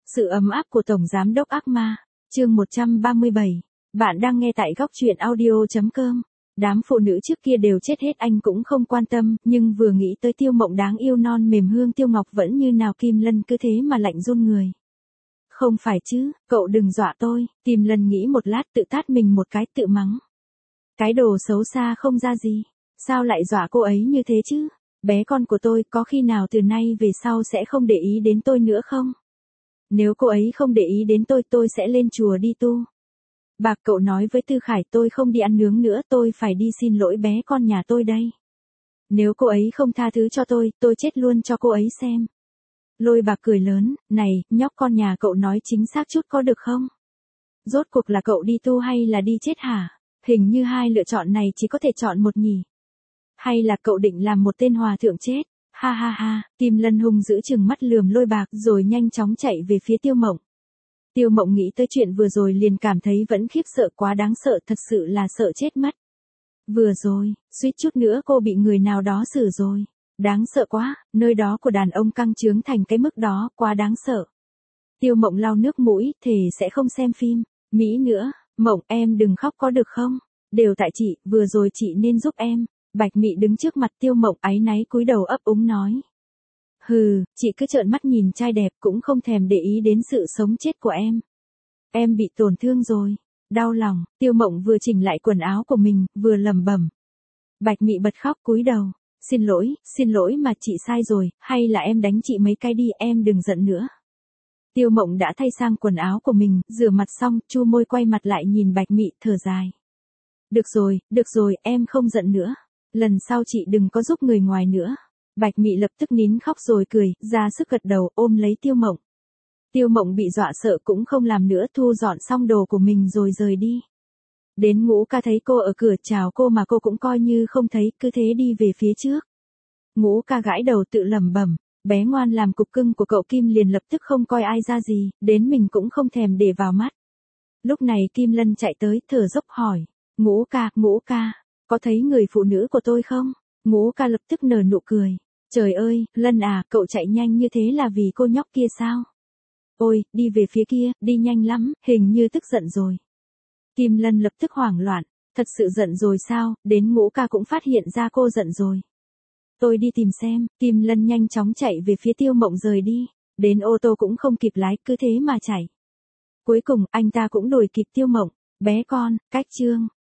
Sự ấm áp của Tổng Giám đốc ác ma, chương 137. Bạn đang nghe tại góc truyện audio.com. Đám phụ nữ trước kia đều chết hết anh cũng không quan tâm, nhưng vừa nghĩ tới Tiêu Mộng đáng yêu non mềm hương Tiêu Ngọc vẫn như nào Kim Lân cứ thế mà lạnh run người. Không phải chứ, cậu đừng dọa tôi, Kim Lân nghĩ một lát tự tát mình một cái tự mắng. Cái đồ xấu xa không ra gì, sao lại dọa cô ấy như thế chứ? Bé con của tôi có khi nào từ nay về sau sẽ không để ý đến tôi nữa không? Nếu cô ấy không để ý đến tôi sẽ lên chùa đi tu. Bạc cậu nói với Tư Khải tôi không đi ăn nướng nữa, tôi phải đi xin lỗi bé con nhà tôi đây. Nếu cô ấy không tha thứ cho tôi chết luôn cho cô ấy xem. Lôi Bạc cười lớn, này, nhóc con nhà cậu nói chính xác chút có được không? Rốt cuộc là cậu đi tu hay là đi chết hả? Hình như hai lựa chọn này chỉ có thể chọn một nhỉ. Hay là cậu định làm một tên hòa thượng chết? Ha ha ha, Kim Lân hung dữ chừng mắt lườm Lôi Bạc rồi nhanh chóng chạy về phía Tiêu Mộng. Tiêu Mộng nghĩ tới chuyện vừa rồi liền cảm thấy vẫn khiếp sợ, quá đáng sợ, thật sự là sợ chết mất. Vừa rồi, suýt chút nữa cô bị người nào đó xử rồi. Đáng sợ quá, nơi đó của đàn ông căng trướng thành cái mức đó, quá đáng sợ. Tiêu Mộng lau nước mũi, thề sẽ không xem phim Mỹ nữa. Mộng, em đừng khóc có được không? Đều tại chị, vừa rồi chị nên giúp em. Bạch Mị đứng trước mặt Tiêu Mộng áy náy cúi đầu ấp úng nói. Hừ, chị cứ trợn mắt nhìn trai đẹp cũng không thèm để ý đến sự sống chết của em. Em bị tổn thương rồi. Đau lòng, Tiêu Mộng vừa chỉnh lại quần áo của mình, vừa lẩm bẩm. Bạch Mị bật khóc cúi đầu. Xin lỗi mà chị sai rồi, hay là em đánh chị mấy cái đi, em đừng giận nữa. Tiêu Mộng đã thay sang quần áo của mình, rửa mặt xong, chu môi quay mặt lại nhìn Bạch Mị, thở dài. Được rồi, em không giận nữa. Lần sau chị đừng có giúp người ngoài nữa. Bạch Mị lập tức nín khóc rồi cười, ra sức gật đầu ôm lấy Tiêu Mộng. Tiêu Mộng bị dọa sợ cũng không làm nữa, thu dọn xong đồ của mình rồi rời đi. Đến Ngũ Ca thấy cô ở cửa chào cô mà cô cũng coi như không thấy, cứ thế đi về phía trước. Ngũ Ca gãi đầu tự lẩm bẩm, bé ngoan làm cục cưng của cậu Kim liền lập tức không coi ai ra gì, đến mình cũng không thèm để vào mắt. Lúc này Kim Lân chạy tới, thở dốc hỏi, Ngũ Ca, có thấy người phụ nữ của tôi không? Ngũ Ca lập tức nở nụ cười. Trời ơi, Lân à, cậu chạy nhanh như thế là vì cô nhóc kia sao? Ôi, đi về phía kia, đi nhanh lắm, hình như tức giận rồi. Kim Lân lập tức hoảng loạn, thật sự giận rồi sao? Đến Ngũ Ca cũng phát hiện ra cô giận rồi. Tôi đi tìm xem. Kim Lân nhanh chóng chạy về phía Tiêu Mộng rời đi. Đến ô tô cũng không kịp lái, cứ thế mà chạy. Cuối cùng anh ta cũng đuổi kịp Tiêu Mộng. Bé con, cách chương.